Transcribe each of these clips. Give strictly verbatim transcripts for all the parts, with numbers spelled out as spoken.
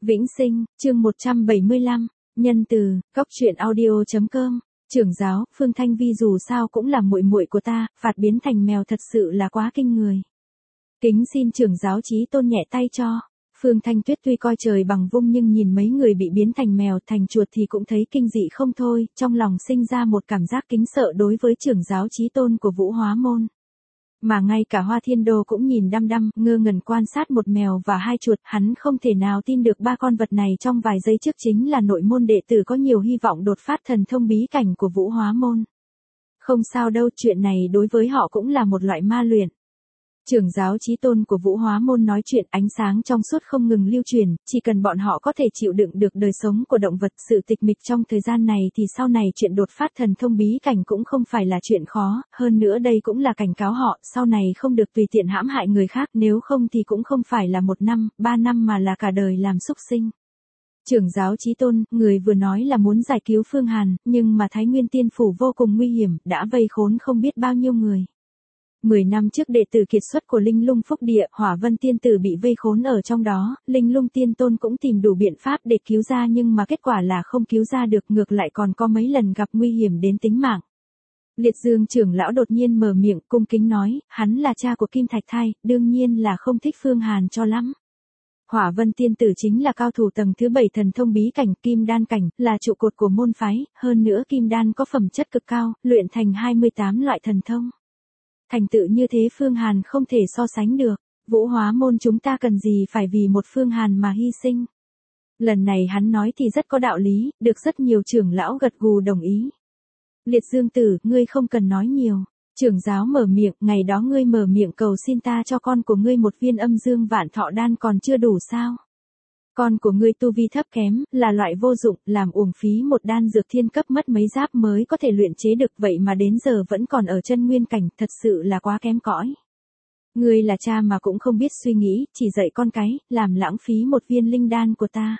Vĩnh Sinh, chương một trăm bảy mươi lăm, nhân từ, góc truyện audio chấm com. Trưởng giáo, Phương Thanh Vi dù sao cũng là muội muội của ta, phạt biến thành mèo thật sự là quá kinh người. Kính xin trưởng giáo chí tôn nhẹ tay cho. Phương Thanh Tuyết tuy coi trời bằng vung nhưng nhìn mấy người bị biến thành mèo thành chuột thì cũng thấy kinh dị không thôi, trong lòng sinh ra một cảm giác kính sợ đối với trưởng giáo chí tôn của Vũ Hóa Môn. Mà ngay cả Hoa Thiên Đô cũng nhìn đăm đăm, ngơ ngẩn quan sát một mèo và hai chuột, hắn không thể nào tin được ba con vật này trong vài giây trước chính là nội môn đệ tử có nhiều hy vọng đột phát thần thông bí cảnh của Vũ Hóa Môn. Không sao đâu, chuyện này đối với họ cũng là một loại ma luyện. Trưởng giáo chí tôn của Vũ Hóa Môn nói chuyện, ánh sáng trong suốt không ngừng lưu truyền, chỉ cần bọn họ có thể chịu đựng được đời sống của động vật, sự tịch mịch trong thời gian này thì sau này chuyện đột phát thần thông bí cảnh cũng không phải là chuyện khó, hơn nữa đây cũng là cảnh cáo họ, sau này không được tùy tiện hãm hại người khác, nếu không thì cũng không phải là một năm, ba năm mà là cả đời làm súc sinh. Trưởng giáo chí tôn, người vừa nói là muốn giải cứu Phương Hàn, nhưng mà Thái Nguyên Tiên Phủ vô cùng nguy hiểm, đã vây khốn không biết bao nhiêu người. Mười năm trước đệ tử kiệt xuất của Linh Lung Phúc Địa, Hỏa Vân Tiên Tử bị vây khốn ở trong đó, Linh Lung Tiên Tôn cũng tìm đủ biện pháp để cứu ra nhưng mà kết quả là không cứu ra được, ngược lại còn có mấy lần gặp nguy hiểm đến tính mạng. Liệt Dương trưởng lão đột nhiên mở miệng cung kính nói, hắn là cha của Kim Thạch Thai, đương nhiên là không thích Phương Hàn cho lắm. Hỏa Vân Tiên Tử chính là cao thủ tầng thứ bảy thần thông bí cảnh, Kim Đan cảnh, là trụ cột của môn phái, hơn nữa Kim Đan có phẩm chất cực cao, luyện thành hai mươi tám loại thần thông. Thành tựu như thế Phương Hàn không thể so sánh được, Vũ Hóa Môn chúng ta cần gì phải vì một Phương Hàn mà hy sinh. Lần này hắn nói thì rất có đạo lý, được rất nhiều trưởng lão gật gù đồng ý. Liệt Dương tử, ngươi không cần nói nhiều. Trưởng giáo mở miệng, ngày đó ngươi mở miệng cầu xin ta cho con của ngươi một viên âm dương vạn thọ đan còn chưa đủ sao? Con của ngươi tu vi thấp kém, là loại vô dụng, làm uổng phí một đan dược thiên cấp mất mấy giáp mới có thể luyện chế được, vậy mà đến giờ vẫn còn ở chân nguyên cảnh, thật sự là quá kém cỏi. Ngươi là cha mà cũng không biết suy nghĩ, chỉ dạy con cái, làm lãng phí một viên linh đan của ta.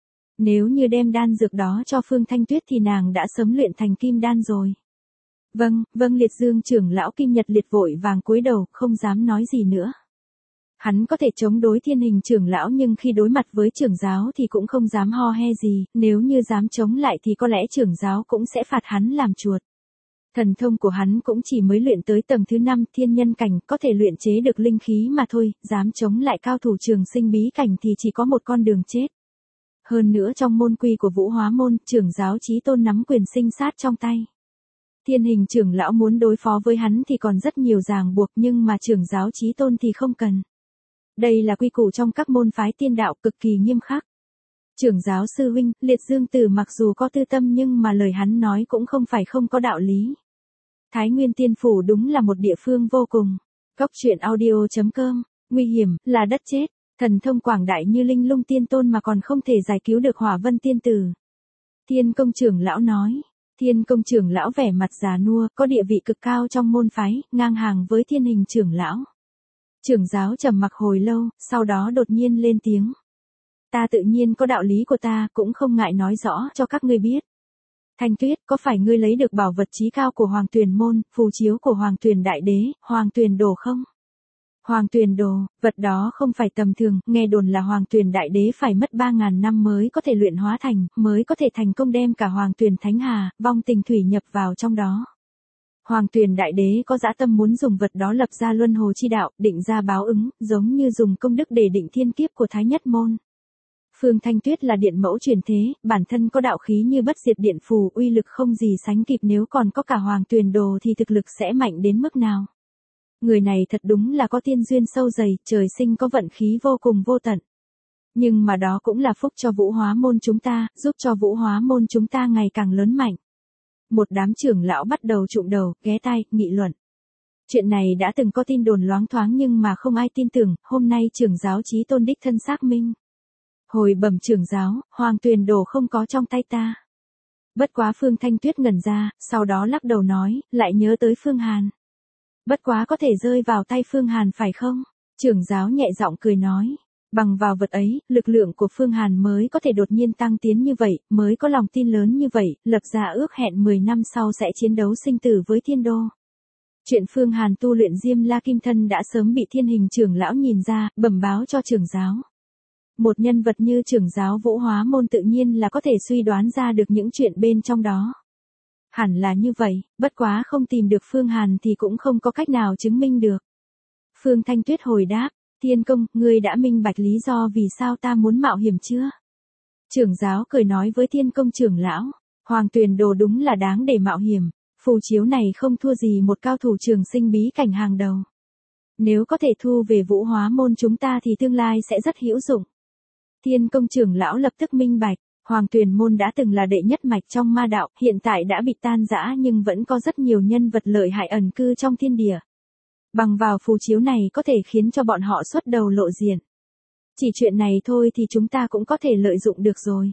Nếu như đem đan dược đó cho Phương Thanh Tuyết thì nàng đã sớm luyện thành kim đan rồi. Vâng, vâng. Liệt Dương trưởng lão Kim Nhật Liệt vội vàng cúi đầu, không dám nói gì nữa. Hắn có thể chống đối Thiên Hình trưởng lão nhưng khi đối mặt với trưởng giáo thì cũng không dám ho he gì, nếu như dám chống lại thì có lẽ trưởng giáo cũng sẽ phạt hắn làm chuột. Thần thông của hắn cũng chỉ mới luyện tới tầng thứ năm thiên nhân cảnh, có thể luyện chế được linh khí mà thôi, dám chống lại cao thủ trường sinh bí cảnh thì chỉ có một con đường chết. Hơn nữa trong môn quy của Vũ Hóa Môn, trưởng giáo chí tôn nắm quyền sinh sát trong tay. Thiên Hình trưởng lão muốn đối phó với hắn thì còn rất nhiều ràng buộc nhưng mà trưởng giáo chí tôn thì không cần. Đây là quy củ trong các môn phái tiên đạo cực kỳ nghiêm khắc. Trưởng giáo sư huynh, Liệt Dương tử mặc dù có tư tâm nhưng mà lời hắn nói cũng không phải không có đạo lý. Thái Nguyên Tiên Phủ đúng là một địa phương vô cùng. Góc truyện audio chấm com, nguy hiểm, là đất chết, thần thông quảng đại như Linh Lung Tiên Tôn mà còn không thể giải cứu được Hỏa Vân Tiên Tử. Thiên Công trưởng lão nói. Thiên Công trưởng lão vẻ mặt già nua, có địa vị cực cao trong môn phái, ngang hàng với Thiên Hình trưởng lão. Trưởng giáo trầm mặc hồi lâu, sau đó đột nhiên lên tiếng. Ta tự nhiên có đạo lý của ta, cũng không ngại nói rõ cho các ngươi biết. Thanh Tuyết, có phải ngươi lấy được bảo vật chí cao của Hoàng Tuyền Môn, phù chiếu của Hoàng Tuyền Đại Đế, Hoàng Tuyền Đồ không? Hoàng Tuyền Đồ, vật đó không phải tầm thường, nghe đồn là Hoàng Tuyền Đại Đế phải mất ba ngàn năm mới có thể luyện hóa thành, mới có thể thành công đem cả Hoàng Tuyền Thánh Hà, vong tình thủy nhập vào trong đó. Hoàng Tuyền Đại Đế có dã tâm muốn dùng vật đó lập ra luân hồi chi đạo, định ra báo ứng, giống như dùng công đức để định thiên kiếp của Thái Nhất Môn. Phương Thanh Tuyết là điện mẫu truyền thế, bản thân có đạo khí như bất diệt điện phù, uy lực không gì sánh kịp, nếu còn có cả Hoàng Tuyền Đồ thì thực lực sẽ mạnh đến mức nào. Người này thật đúng là có tiên duyên sâu dày, trời sinh có vận khí vô cùng vô tận. Nhưng mà đó cũng là phúc cho Vũ Hóa Môn chúng ta, giúp cho Vũ Hóa Môn chúng ta ngày càng lớn mạnh. Một đám trưởng lão bắt đầu trụm đầu, ghé tai, nghị luận. Chuyện này đã từng có tin đồn loáng thoáng nhưng mà không ai tin tưởng, hôm nay trưởng giáo chí tôn đích thân xác minh. Hồi bẩm trưởng giáo, Hoàng Tuyền Đồ không có trong tay ta. Bất quá Phương Thanh Tuyết ngẩn ra, sau đó lắc đầu nói, lại nhớ tới Phương Hàn. Bất quá có thể rơi vào tay Phương Hàn phải không? Trưởng giáo nhẹ giọng cười nói. Bằng vào vật ấy, lực lượng của Phương Hàn mới có thể đột nhiên tăng tiến như vậy, mới có lòng tin lớn như vậy, lập ra ước hẹn mười năm sau sẽ chiến đấu sinh tử với Thiên Đô. Chuyện Phương Hàn tu luyện Diêm La Kim Thân đã sớm bị Thiên Hình trưởng lão nhìn ra, bẩm báo cho trưởng giáo. Một nhân vật như trưởng giáo Vũ Hóa Môn tự nhiên là có thể suy đoán ra được những chuyện bên trong đó. Hẳn là như vậy, bất quá không tìm được Phương Hàn thì cũng không có cách nào chứng minh được. Phương Thanh Tuyết hồi đáp, Thiên Công, ngươi đã minh bạch lý do vì sao ta muốn mạo hiểm chưa? Trưởng giáo cười nói với Thiên Công trưởng lão, Hoàng Tuyền Đồ đúng là đáng để mạo hiểm, phù chiếu này không thua gì một cao thủ trường sinh bí cảnh hàng đầu. Nếu có thể thu về Vũ Hóa Môn chúng ta thì tương lai sẽ rất hữu dụng. Thiên Công trưởng lão lập tức minh bạch, Hoàng Tuyền Môn đã từng là đệ nhất mạch trong ma đạo, hiện tại đã bị tan rã nhưng vẫn có rất nhiều nhân vật lợi hại ẩn cư trong thiên địa. Bằng vào phù chiếu này có thể khiến cho bọn họ xuất đầu lộ diện. Chỉ chuyện này thôi thì chúng ta cũng có thể lợi dụng được rồi.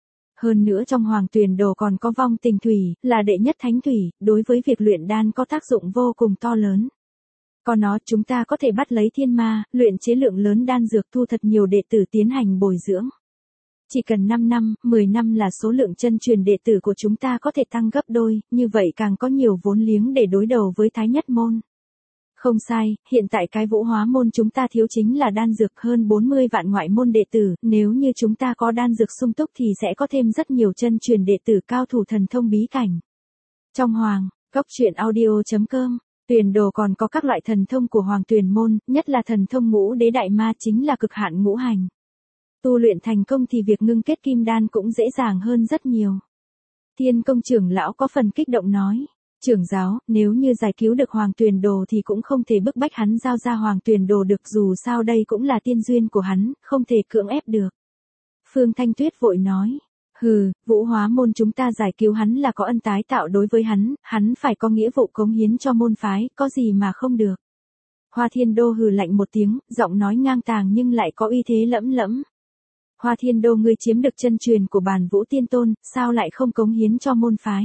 Hơn nữa trong Hoàng Tuyền Đồ còn có vong tình thủy, là đệ nhất thánh thủy, đối với việc luyện đan có tác dụng vô cùng to lớn. Còn nó chúng ta có thể bắt lấy thiên ma, luyện chế lượng lớn đan dược thu thật nhiều đệ tử tiến hành bồi dưỡng. Chỉ cần năm năm, mười năm là số lượng chân truyền đệ tử của chúng ta có thể tăng gấp đôi, như vậy càng có nhiều vốn liếng để đối đầu với Thái Nhất Môn. Không sai, hiện tại cái Vũ Hóa Môn chúng ta thiếu chính là đan dược hơn bốn mươi vạn ngoại môn đệ tử, nếu như chúng ta có đan dược sung túc thì sẽ có thêm rất nhiều chân truyền đệ tử cao thủ thần thông bí cảnh. Trong Hoàng, Cốc Truyện Audio chấm com, Tuyền Đồ còn có các loại thần thông của Hoàng Tuyền Môn, nhất là thần thông ngũ đế đại ma chính là cực hạn ngũ hành. Tu luyện thành công thì việc ngưng kết kim đan cũng dễ dàng hơn rất nhiều. Thiên Công trưởng lão có phần kích động nói, trưởng giáo, nếu như giải cứu được Hoàng Tuyền Đồ thì cũng không thể bức bách hắn giao ra Hoàng Tuyền Đồ được, dù sao đây cũng là tiên duyên của hắn, không thể cưỡng ép được. Phương Thanh Tuyết vội nói, hừ, Vũ Hóa Môn chúng ta giải cứu hắn là có ân tái tạo đối với hắn, hắn phải có nghĩa vụ cống hiến cho môn phái, có gì mà không được. Hoa Thiên Đô hừ lạnh một tiếng, giọng nói ngang tàng nhưng lại có uy thế lẫm lẫm. Hoa Thiên Đô ngươi chiếm được chân truyền của Bàn Vũ Tiên Tôn, sao lại không cống hiến cho môn phái?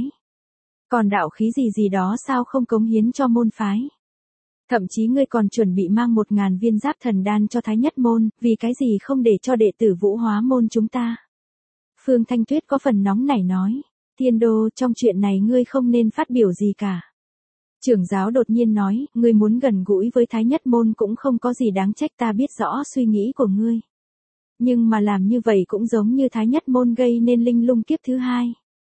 Còn đạo khí gì gì đó sao không cống hiến cho môn phái? Thậm chí ngươi còn chuẩn bị mang một ngàn viên giáp thần đan cho Thái Nhất Môn, vì cái gì không để cho đệ tử Vũ Hóa Môn chúng ta? Phương Thanh Tuyết có phần nóng nảy nói, Thiên Đô, trong chuyện này ngươi không nên phát biểu gì cả. Trưởng giáo đột nhiên nói, ngươi muốn gần gũi với Thái Nhất Môn cũng không có gì đáng trách, ta biết rõ suy nghĩ của ngươi. Nhưng mà làm như vậy cũng giống như Thái Nhất Môn gây nên Linh Lung kiếp thứ hai.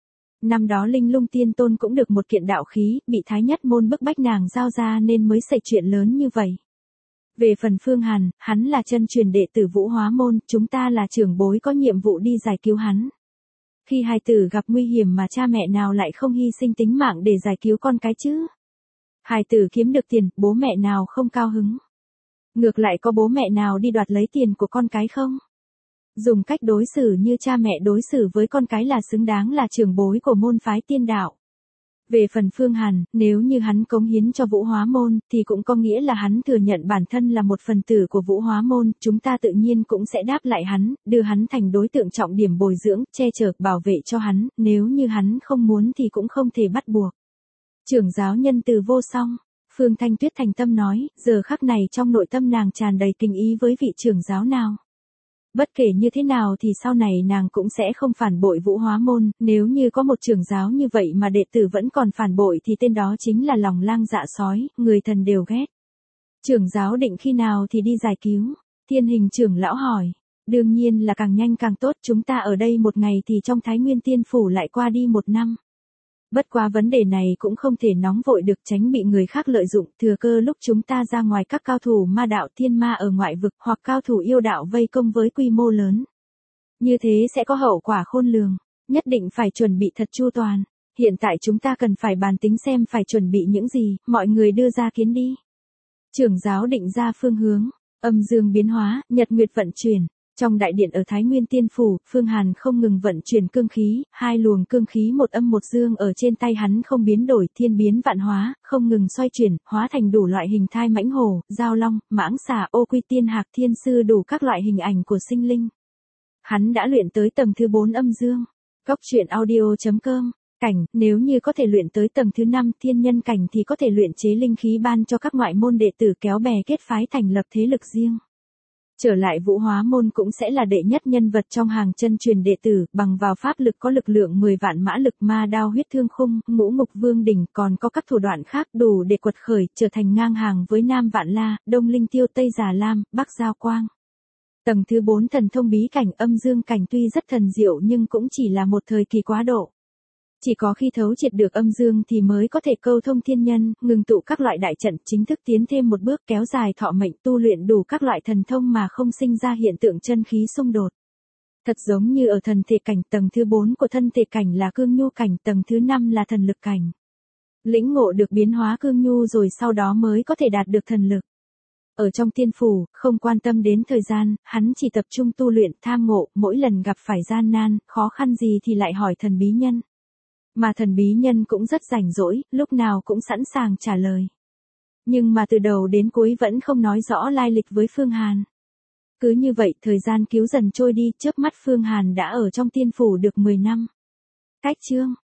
Năm đó Linh Lung Tiên Tôn cũng được một kiện đạo khí, bị Thái Nhất Môn bức bách nàng giao ra nên mới xảy chuyện lớn như vậy. Về phần Phương Hàn, hắn là chân truyền đệ tử Vũ Hóa Môn, chúng ta là trưởng bối có nhiệm vụ đi giải cứu hắn. Khi hài tử gặp nguy hiểm mà cha mẹ nào lại không hy sinh tính mạng để giải cứu con cái chứ? Hài tử kiếm được tiền, bố mẹ nào không cao hứng? Ngược lại có bố mẹ nào đi đoạt lấy tiền của con cái không? Dùng cách đối xử như cha mẹ đối xử với con cái là xứng đáng là trưởng bối của môn phái tiên đạo. Về phần Phương Hàn, nếu như hắn cống hiến cho Vũ Hóa Môn, thì cũng có nghĩa là hắn thừa nhận bản thân là một phần tử của Vũ Hóa Môn, chúng ta tự nhiên cũng sẽ đáp lại hắn, đưa hắn thành đối tượng trọng điểm bồi dưỡng, che chở, bảo vệ cho hắn, nếu như hắn không muốn thì cũng không thể bắt buộc. Trưởng giáo nhân từ vô song, Phương Thanh Tuyết thành tâm nói, giờ khắc này trong nội tâm nàng tràn đầy tình ý với vị trưởng giáo nào. Bất kể như thế nào thì sau này nàng cũng sẽ không phản bội Vũ Hóa Môn, nếu như có một trưởng giáo như vậy mà đệ tử vẫn còn phản bội thì tên đó chính là lòng lang dạ sói, người thần đều ghét. Trưởng giáo định khi nào thì đi giải cứu? Thiên Hình trưởng lão hỏi. Đương nhiên là càng nhanh càng tốt, chúng ta ở đây một ngày thì trong Thái Nguyên Tiên Phủ lại qua đi một năm. Bất quá vấn đề này cũng không thể nóng vội được, tránh bị người khác lợi dụng, thừa cơ lúc chúng ta ra ngoài các cao thủ ma đạo thiên ma ở ngoại vực hoặc cao thủ yêu đạo vây công với quy mô lớn. Như thế sẽ có hậu quả khôn lường, nhất định phải chuẩn bị thật chu toàn. Hiện tại chúng ta cần phải bàn tính xem phải chuẩn bị những gì, mọi người đưa ra kiến đi. Trưởng giáo định ra phương hướng, âm dương biến hóa, nhật nguyệt vận chuyển. Trong đại điện ở Thái Nguyên Tiên Phủ, Phương Hàn không ngừng vận chuyển cương khí, hai luồng cương khí một âm một dương ở trên tay hắn không biến đổi, thiên biến vạn hóa, không ngừng xoay chuyển, hóa thành đủ loại hình thai mãnh hổ, giao long, mãng xà, ô quy tiên hạc thiên sư, đủ các loại hình ảnh của sinh linh. Hắn đã luyện tới tầng thứ bốn âm dương. Cốc Truyện Audio chấm com, cảnh, nếu như có thể luyện tới tầng thứ năm thiên nhân cảnh thì có thể luyện chế linh khí ban cho các ngoại môn đệ tử kéo bè kết phái thành lập thế lực riêng. Trở lại Vũ Hóa Môn cũng sẽ là đệ nhất nhân vật trong hàng chân truyền đệ tử, bằng vào pháp lực có lực lượng mười vạn mã lực, ma đao huyết thương khung, ngũ ngục vương đỉnh, còn có các thủ đoạn khác đủ để quật khởi, trở thành ngang hàng với Nam Vạn La, Đông Linh Tiêu, Tây Già Lam, Bắc Giao Quang. Tầng thứ bốn thần thông bí cảnh âm dương cảnh tuy rất thần diệu nhưng cũng chỉ là một thời kỳ quá độ. Chỉ có khi thấu triệt được âm dương thì mới có thể câu thông thiên nhân, ngừng tụ các loại đại trận, chính thức tiến thêm một bước kéo dài thọ mệnh, tu luyện đủ các loại thần thông mà không sinh ra hiện tượng chân khí xung đột. Thật giống như ở thần thể cảnh, tầng thứ bốn của thân thể cảnh là cương nhu cảnh, tầng thứ năm là thần lực cảnh. Lĩnh ngộ được biến hóa cương nhu rồi sau đó mới có thể đạt được thần lực. Ở trong tiên phủ, không quan tâm đến thời gian, hắn chỉ tập trung tu luyện tham ngộ, mỗi lần gặp phải gian nan, khó khăn gì thì lại hỏi thần bí nhân. Mà thần bí nhân cũng rất rảnh rỗi, lúc nào cũng sẵn sàng trả lời. Nhưng mà từ đầu đến cuối vẫn không nói rõ lai lịch với Phương Hàn. Cứ như vậy thời gian cứu dần trôi đi, chớp mắt Phương Hàn đã ở trong tiên phủ được mười năm. Cách chương